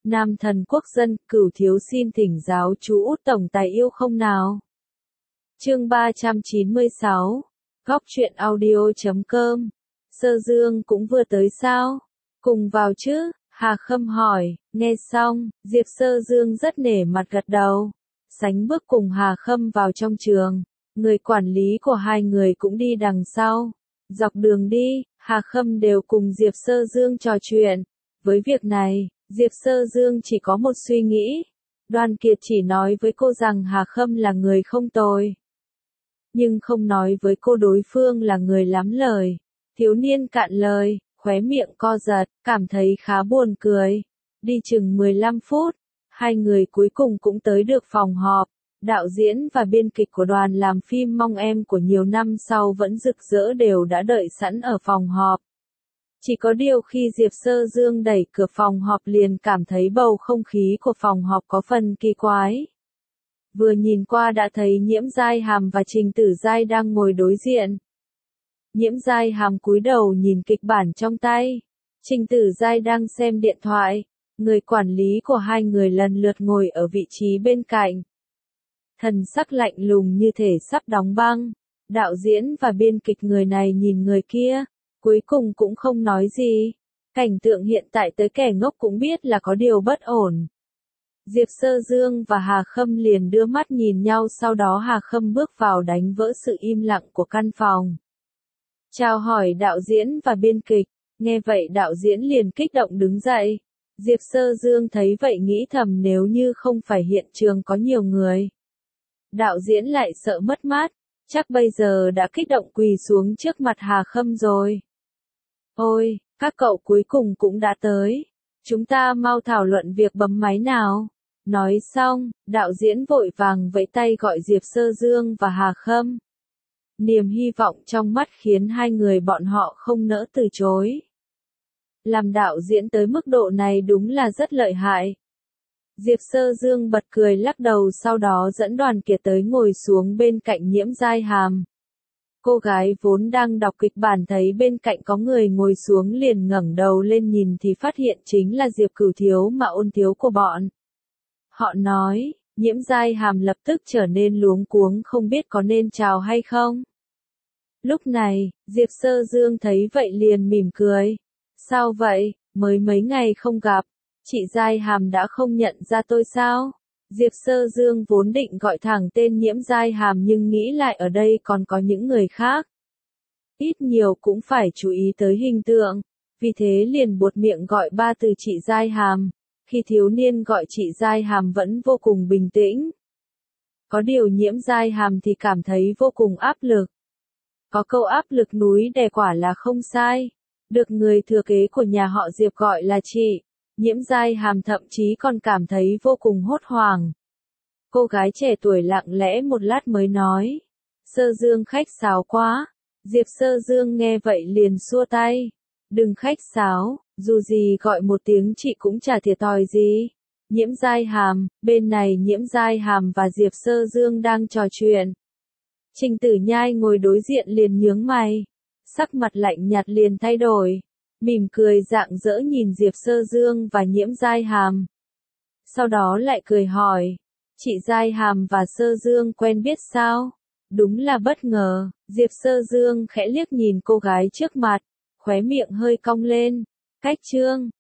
Nam thần quốc dân, Cửu thiếu xin thỉnh giáo chú Út tổng tài yêu không nào. Chương 396. Góc truyện audio.com. Sơ Dương cũng vừa tới sao? Cùng vào chứ? Hà Khâm hỏi. Nghe xong, Diệp Sơ Dương rất nể mặt gật đầu. Sánh bước cùng Hà Khâm vào trong trường. Người quản lý của hai người cũng đi đằng sau. Dọc đường đi, Hà Khâm đều cùng Diệp Sơ Dương trò chuyện. Với việc này, Diệp Sơ Dương chỉ có một suy nghĩ. Đoàn Kiệt chỉ nói với cô rằng Hà Khâm là người không tồi. Nhưng không nói với cô đối phương là người lắm lời. Thiếu niên cạn lời, khóe miệng co giật, cảm thấy khá buồn cười. Đi chừng 15 phút, hai người cuối cùng cũng tới được phòng họp. Đạo diễn và biên kịch của đoàn làm phim Mong Em của nhiều năm sau vẫn rực rỡ đều đã đợi sẵn ở phòng họp. Chỉ có điều khi Diệp Sơ Dương đẩy cửa phòng họp liền cảm thấy bầu không khí của phòng họp có phần kỳ quái. Vừa nhìn qua đã thấy Nhiễm Giai Hàm và Trình Tử Giai đang ngồi đối diện. Nhiễm Giai Hàm cúi đầu nhìn kịch bản trong tay. Trình Tử Giai đang xem điện thoại. Người quản lý của hai người lần lượt ngồi ở vị trí bên cạnh. Thần sắc lạnh lùng như thể sắp đóng băng. Đạo diễn và biên kịch người này nhìn người kia. Cuối cùng cũng không nói gì. Cảnh tượng hiện tại tới kẻ ngốc cũng biết là có điều bất ổn. Diệp Sơ Dương và Hà Khâm liền đưa mắt nhìn nhau, sau đó Hà Khâm bước vào đánh vỡ sự im lặng của căn phòng. Chào hỏi đạo diễn và biên kịch. Nghe vậy đạo diễn liền kích động đứng dậy. Diệp Sơ Dương thấy vậy nghĩ thầm nếu như không phải hiện trường có nhiều người. Đạo diễn lại sợ mất mát. Chắc bây giờ đã kích động quỳ xuống trước mặt Hà Khâm rồi. Ôi, các cậu cuối cùng cũng đã tới. Chúng ta mau thảo luận việc bấm máy nào. Nói xong, đạo diễn vội vàng vẫy tay gọi Diệp Sơ Dương và Hà Khâm. Niềm hy vọng trong mắt khiến hai người bọn họ không nỡ từ chối. Làm đạo diễn tới mức độ này đúng là rất lợi hại. Diệp Sơ Dương bật cười lắc đầu, sau đó dẫn Đoàn Kiệt tới ngồi xuống bên cạnh Nhiễm Giai Hàm. Cô gái vốn đang đọc kịch bản thấy bên cạnh có người ngồi xuống liền ngẩng đầu lên nhìn thì phát hiện chính là Diệp Cửu Thiếu mà Ôn Thiếu của bọn. Họ nói, Nhiễm Giai Hàm lập tức trở nên luống cuống không biết có nên chào hay không. Lúc này, Diệp Sơ Dương thấy vậy liền mỉm cười. Sao vậy, mới mấy ngày không gặp, chị Giai Hàm đã không nhận ra tôi sao? Diệp Sơ Dương vốn định gọi thẳng tên Nhiễm Giai Hàm nhưng nghĩ lại ở đây còn có những người khác. Ít nhiều cũng phải chú ý tới hình tượng, vì thế liền buột miệng gọi ba từ chị Giai Hàm. Khi thiếu niên gọi chị Giai Hàm vẫn vô cùng bình tĩnh. Có điều Nhiễm Giai Hàm thì cảm thấy vô cùng áp lực. Có câu áp lực núi đè quả là không sai. Được người thừa kế của nhà họ Diệp gọi là chị. Nhiễm Giai Hàm thậm chí còn cảm thấy vô cùng hốt hoảng. Cô gái trẻ tuổi lặng lẽ một lát mới nói. Sơ Dương khách sáo quá. Diệp Sơ Dương nghe vậy liền xua tay. Đừng khách sáo, dù gì gọi một tiếng chị cũng chả thiệt thòi gì. Nhiễm Giai Hàm, bên này Nhiễm Giai Hàm và Diệp Sơ Dương đang trò chuyện. Trình Tử Nhai ngồi đối diện liền nhướng mày. Sắc mặt lạnh nhạt liền thay đổi. Mỉm cười rạng rỡ nhìn Diệp Sơ Dương và Nhiễm Giai Hàm. Sau đó lại cười hỏi. Chị Giai Hàm và Sơ Dương quen biết sao? Đúng là bất ngờ. Diệp Sơ Dương khẽ liếc nhìn cô gái trước mặt. Khóe miệng hơi cong lên. Cách chương